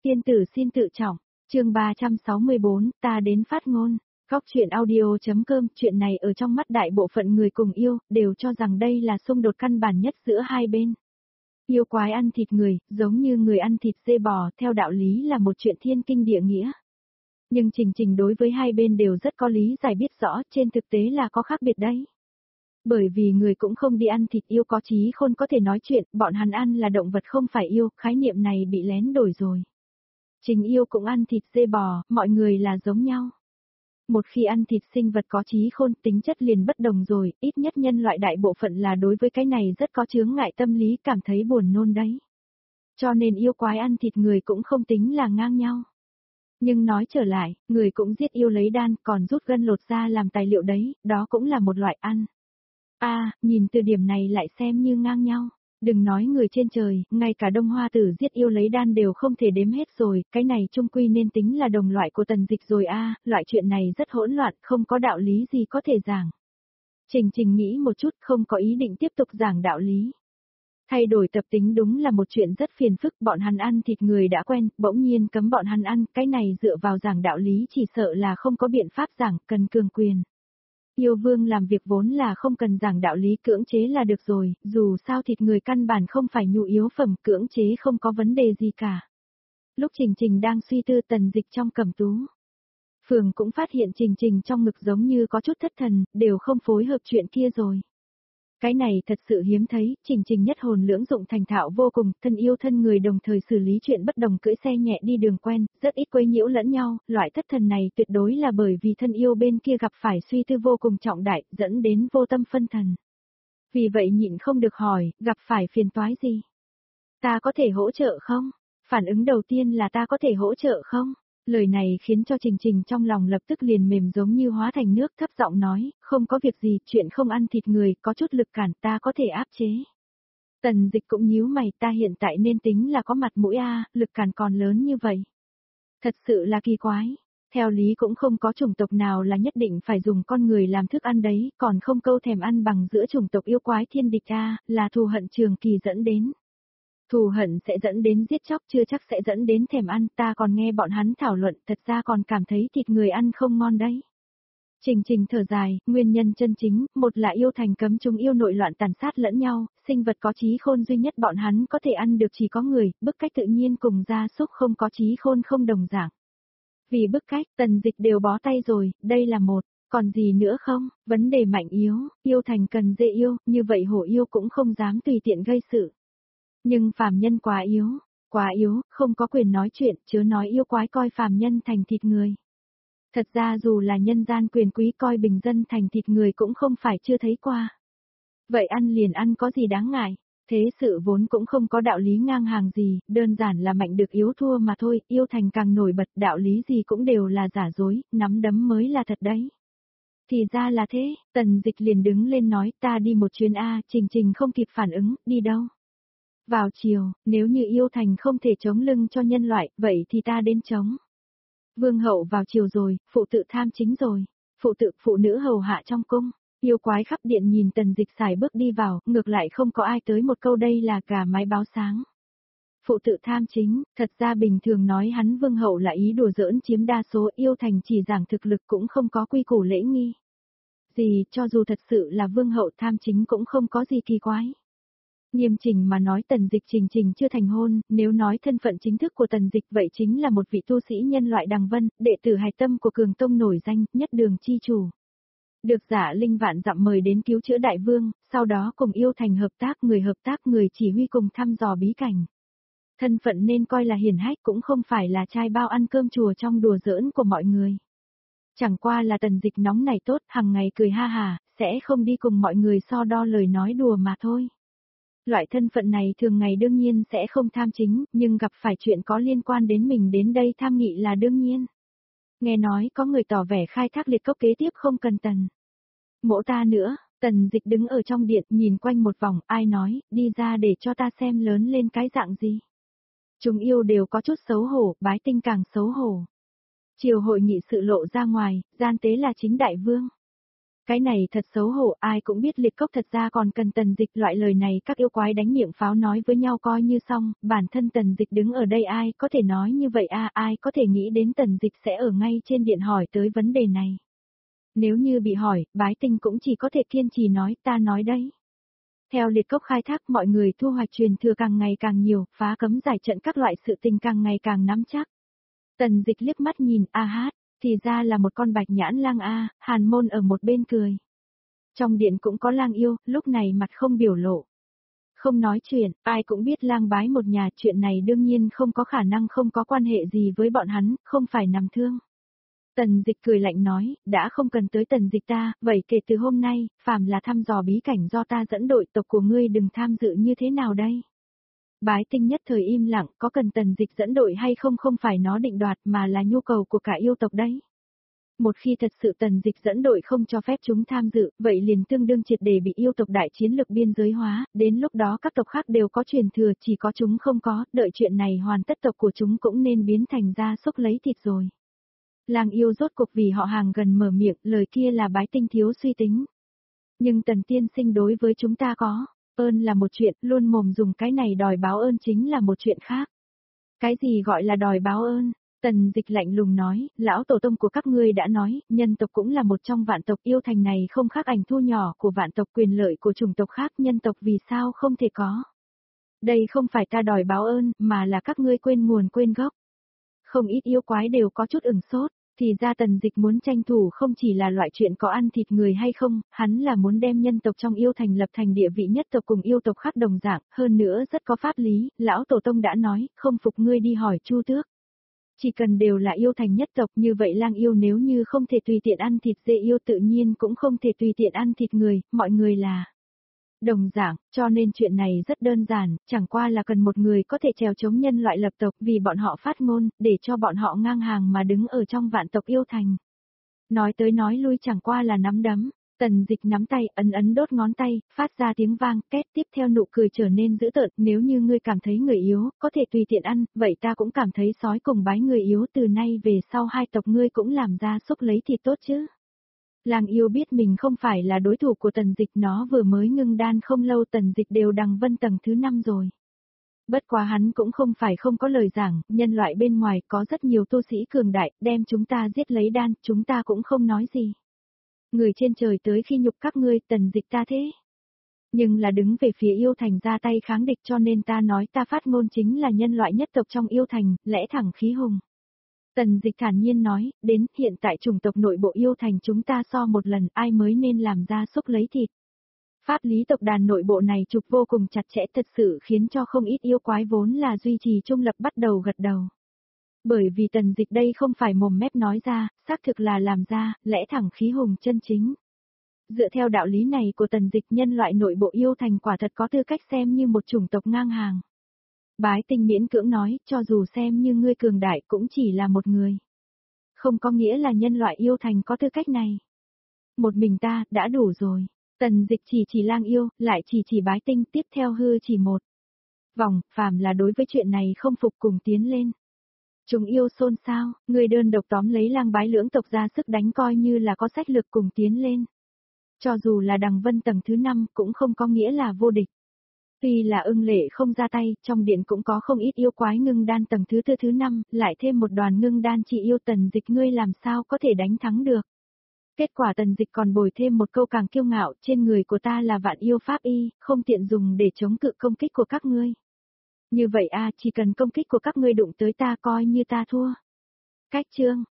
Tiên tử xin tự trọng, chương 364, ta đến phát ngôn. Góc truyện audio.com, chuyện này ở trong mắt đại bộ phận người cùng yêu, đều cho rằng đây là xung đột căn bản nhất giữa hai bên. Yêu quái ăn thịt người, giống như người ăn thịt dê bò, theo đạo lý là một chuyện thiên kinh địa nghĩa. Nhưng Trình đối với hai bên đều rất có lý giải biết rõ, trên thực tế là có khác biệt đấy. Bởi vì người cũng không đi ăn thịt yêu có trí khôn có thể nói chuyện, bọn hắn ăn là động vật không phải yêu, khái niệm này bị lén đổi rồi. Trình yêu cũng ăn thịt dê bò, mọi người là giống nhau. Một khi ăn thịt sinh vật có trí khôn, tính chất liền bất đồng rồi, ít nhất nhân loại đại bộ phận là đối với cái này rất có chướng ngại tâm lý, cảm thấy buồn nôn đấy. Cho nên yêu quái ăn thịt người cũng không tính là ngang nhau. Nhưng nói trở lại, người cũng giết yêu lấy đan, còn rút gân lột da làm tài liệu đấy, đó cũng là một loại ăn. Nhìn từ điểm này lại xem như ngang nhau. Đừng nói người trên trời, ngay cả Đông Hoa Tử giết yêu lấy đan đều không thể đếm hết rồi, cái này chung quy nên tính là đồng loại của Tần Dịch rồi loại chuyện này rất hỗn loạn, không có đạo lý gì có thể giảng. Trình nghĩ một chút, không có ý định tiếp tục giảng đạo lý. Thay đổi tập tính đúng là một chuyện rất phiền phức, bọn hắn ăn thịt người đã quen, bỗng nhiên cấm bọn hắn ăn, cái này dựa vào giảng đạo lý chỉ sợ là không có biện pháp giảng, cần cường quyền. Yêu vương làm việc vốn là không cần giảng đạo lý, cưỡng chế là được rồi, dù sao thịt người căn bản không phải nhu yếu phẩm, cưỡng chế không có vấn đề gì cả. Lúc Trình đang suy tư, Tần Dịch trong cẩm tú phường cũng phát hiện Trình trong ngực giống như có chút thất thần, đều không phối hợp chuyện kia rồi. Cái này thật sự hiếm thấy, Trình nhất hồn lưỡng dụng thành thạo vô cùng, thân yêu thân người đồng thời xử lý chuyện bất đồng, cưỡi xe nhẹ đi đường quen, rất ít quấy nhiễu lẫn nhau, loại thất thần này tuyệt đối là bởi vì thân yêu bên kia gặp phải suy tư vô cùng trọng đại, dẫn đến vô tâm phân thần. Vì vậy nhịn không được hỏi, gặp phải phiền toái gì? Ta có thể hỗ trợ không? Phản ứng đầu tiên là ta có thể hỗ trợ không? Lời này khiến cho Trình trong lòng lập tức liền mềm giống như hóa thành nước, thấp giọng nói, không có việc gì, chuyện không ăn thịt người, có chút lực cản ta có thể áp chế. Tần Dịch cũng nhíu mày, ta hiện tại nên tính là có mặt mũi lực cản còn lớn như vậy. Thật sự là kỳ quái, theo lý cũng không có chủng tộc nào là nhất định phải dùng con người làm thức ăn đấy, còn không câu thèm ăn bằng giữa chủng tộc yêu quái thiên địch là thù hận trường kỳ dẫn đến. Thù hận sẽ dẫn đến giết chóc, chưa chắc sẽ dẫn đến thèm ăn, ta còn nghe bọn hắn thảo luận, thật ra còn cảm thấy thịt người ăn không ngon đấy. Trình thở dài, nguyên nhân chân chính, một là yêu thành cấm chúng yêu nội loạn tàn sát lẫn nhau, sinh vật có trí khôn duy nhất bọn hắn có thể ăn được chỉ có người, bức cách tự nhiên cùng gia súc không có trí khôn không đồng dạng. Vì bức cách, Tần Dịch đều bó tay rồi, đây là một, còn gì nữa không, vấn đề mạnh yếu, yêu thành cần dễ yêu, như vậy hổ yêu cũng không dám tùy tiện gây sự. Nhưng phàm nhân quá yếu, không có quyền nói chuyện, chớ nói yêu quái coi phàm nhân thành thịt người. Thật ra dù là nhân gian quyền quý coi bình dân thành thịt người cũng không phải chưa thấy qua. Vậy ăn liền ăn có gì đáng ngại, thế sự vốn cũng không có đạo lý ngang hàng gì, đơn giản là mạnh được yếu thua mà thôi, yêu thành càng nổi bật, đạo lý gì cũng đều là giả dối, nắm đấm mới là thật đấy. Thì ra là thế, Tần Dịch liền đứng lên nói ta đi một chuyến Trình không kịp phản ứng, đi đâu? Vào chiều, nếu như yêu thành không thể chống lưng cho nhân loại, vậy thì ta đến chống. Vương hậu vào chiều rồi, phụ tự tham chính rồi, phụ nữ hầu hạ trong cung, yêu quái khắp điện nhìn Tần Dịch xài bước đi vào, ngược lại không có ai tới một câu đây là gà mái báo sáng. Phụ tự tham chính, thật ra bình thường nói hắn vương hậu là ý đùa giỡn chiếm đa số, yêu thành chỉ giảng thực lực cũng không có quy củ lễ nghi. Gì, cho dù thật sự là vương hậu tham chính cũng không có gì kỳ quái. Nghiêm chỉnh mà nói Tần Dịch Trình chưa thành hôn, nếu nói thân phận chính thức của Tần Dịch vậy chính là một vị tu sĩ nhân loại đằng vân, đệ tử hài tâm của Cường Tông nổi danh, nhất đường chi chủ. Được giả linh vạn dặm mời đến cứu chữa đại vương, sau đó cùng yêu thành hợp tác người chỉ huy cùng thăm dò bí cảnh. Thân phận nên coi là hiển hách cũng không phải là trai bao ăn cơm chùa trong đùa giỡn của mọi người. Chẳng qua là Tần Dịch nóng này tốt, hàng ngày cười ha hà, sẽ không đi cùng mọi người so đo lời nói đùa mà thôi. Loại thân phận này thường ngày đương nhiên sẽ không tham chính, nhưng gặp phải chuyện có liên quan đến mình đến đây tham nghị là đương nhiên. Nghe nói có người tỏ vẻ khai thác liệt cốc kế tiếp không cần Tần mỗ ta nữa, Tần Dịch đứng ở trong điện nhìn quanh một vòng, ai nói, đi ra để cho ta xem lớn lên cái dạng gì. Chúng yêu đều có chút xấu hổ, bái tinh càng xấu hổ. Chiều hội nghị sự lộ ra ngoài, gian tế là chính đại vương. Cái này thật xấu hổ, ai cũng biết liệt cốc thật ra còn cần Tần Dịch, loại lời này các yêu quái đánh miệng pháo nói với nhau coi như xong, bản thân Tần Dịch đứng ở đây ai có thể nói như vậy ai có thể nghĩ đến Tần Dịch sẽ ở ngay trên điện hỏi tới vấn đề này. Nếu như bị hỏi, Bái Tinh cũng chỉ có thể kiên trì nói ta nói đấy. Theo liệt cốc khai thác mọi người thu hoạch truyền thừa càng ngày càng nhiều, phá cấm giải trận các loại sự tình càng ngày càng nắm chắc. Tần Dịch liếc mắt nhìn hát, thì ra là một con bạch nhãn lang Hàn Môn ở một bên cười. Trong điện cũng có lang yêu, lúc này mặt không biểu lộ. Không nói chuyện, ai cũng biết lang bái một nhà, chuyện này đương nhiên không có khả năng không có quan hệ gì với bọn hắn, không phải nằm thương. Tần Dịch cười lạnh nói, đã không cần tới Tần Dịch ta, vậy kể từ hôm nay, phàm là thăm dò bí cảnh do ta dẫn đội tộc của ngươi đừng tham dự như thế nào đây? Bái Tinh nhất thời im lặng, có cần Tần Dịch dẫn đội hay không không phải nó định đoạt mà là nhu cầu của cả yêu tộc đấy. Một khi thật sự Tần Dịch dẫn đội không cho phép chúng tham dự, vậy liền tương đương triệt để bị yêu tộc đại chiến lực biên giới hóa, đến lúc đó các tộc khác đều có truyền thừa, chỉ có chúng không có, đợi chuyện này hoàn tất tộc của chúng cũng nên biến thành gia súc lấy thịt rồi. Lang yêu rốt cuộc vì họ hàng gần mở miệng, lời kia là Bái Tinh thiếu suy tính. Nhưng Tần tiên sinh đối với chúng ta có, ơn là một chuyện, luôn mồm dùng cái này đòi báo ơn chính là một chuyện khác. Cái gì gọi là đòi báo ơn? Tần Dịch lạnh lùng nói, lão tổ tông của các ngươi đã nói, nhân tộc cũng là một trong vạn tộc, yêu thành này không khác ảnh thu nhỏ của vạn tộc, quyền lợi của chủng tộc khác, nhân tộc vì sao không thể có. Đây không phải ta đòi báo ơn, mà là các ngươi quên nguồn quên gốc. Không ít yêu quái đều có chút ửng sốt, thì ra Tần Dịch muốn tranh thủ không chỉ là loại chuyện có ăn thịt người hay không, hắn là muốn đem nhân tộc trong yêu thành lập thành địa vị nhất tộc cùng yêu tộc khác đồng dạng, hơn nữa rất có pháp lý, lão tổ tông đã nói, không phục ngươi đi hỏi Chu Tước. Chỉ cần đều là yêu thành nhất tộc như vậy lang yêu nếu như không thể tùy tiện ăn thịt dê yêu tự nhiên cũng không thể tùy tiện ăn thịt người, mọi người là đồng dạng, cho nên chuyện này rất đơn giản, chẳng qua là cần một người có thể trèo chống nhân loại lập tộc vì bọn họ phát ngôn, để cho bọn họ ngang hàng mà đứng ở trong vạn tộc yêu thành. Nói tới nói lui chẳng qua là nắm đấm, Tần Dịch nắm tay, ấn đốt ngón tay, phát ra tiếng vang, két tiếp theo nụ cười trở nên dữ tợn, nếu như ngươi cảm thấy người yếu, có thể tùy tiện ăn, vậy ta cũng cảm thấy sói cùng bái người yếu từ nay về sau hai tộc ngươi cũng làm ra xúc lấy thịt tốt chứ. Lang yêu biết mình không phải là đối thủ của Tần Dịch, nó vừa mới ngưng đan không lâu, Tần Dịch đều đằng vân tầng thứ 5 rồi. Bất quá hắn cũng không phải không có lời giảng, nhân loại bên ngoài có rất nhiều tu sĩ cường đại, đem chúng ta giết lấy đan, chúng ta cũng không nói gì. Người trên trời tới khi nhục các ngươi, Tần Dịch ta thế. Nhưng là đứng về phía yêu thành ra tay kháng địch, cho nên ta nói ta phát ngôn chính là nhân loại nhất tộc trong yêu thành, lẽ thẳng khí hùng. Tần Dịch thản nhiên nói, đến hiện tại chủng tộc nội bộ yêu thành chúng ta so một lần, ai mới nên làm ra xúc lấy thịt. Pháp lý tộc đàn nội bộ này trục vô cùng chặt chẽ, thật sự khiến cho không ít yêu quái vốn là duy trì trung lập bắt đầu gật đầu. Bởi vì Tần Dịch đây không phải mồm mép nói ra, xác thực là làm ra, lẽ thẳng khí hùng chân chính. Dựa theo đạo lý này của Tần Dịch, nhân loại nội bộ yêu thành quả thật có tư cách xem như một chủng tộc ngang hàng. Bái Tinh miễn cưỡng nói, cho dù xem như ngươi cường đại cũng chỉ là một người. Không có nghĩa là nhân loại yêu thành có tư cách này. Một mình ta, đã đủ rồi. Tần Dịch chỉ lang yêu, lại chỉ Bái Tinh, tiếp theo hư chỉ một. Vòng, phàm là đối với chuyện này không phục cùng tiến lên. Chúng yêu xôn xao, người đơn độc tóm lấy lang bái lưỡng tộc ra sức đánh coi như là có sách lực cùng tiến lên. Cho dù là đằng vân tầng thứ 5 cũng không có nghĩa là vô địch. Tuy là Ưng Lệ không ra tay, trong điện cũng có không ít yêu quái ngưng đan tầng thứ 4 thứ 5, lại thêm một đoàn ngưng đan chỉ yêu. Tần Dịch ngươi làm sao có thể đánh thắng được. Kết quả Tần Dịch còn bồi thêm một câu càng kiêu ngạo, trên người của ta là vạn yêu pháp y, không tiện dùng để chống cự công kích của các ngươi. Như vậy chỉ cần công kích của các ngươi đụng tới ta coi như ta thua. Cách chương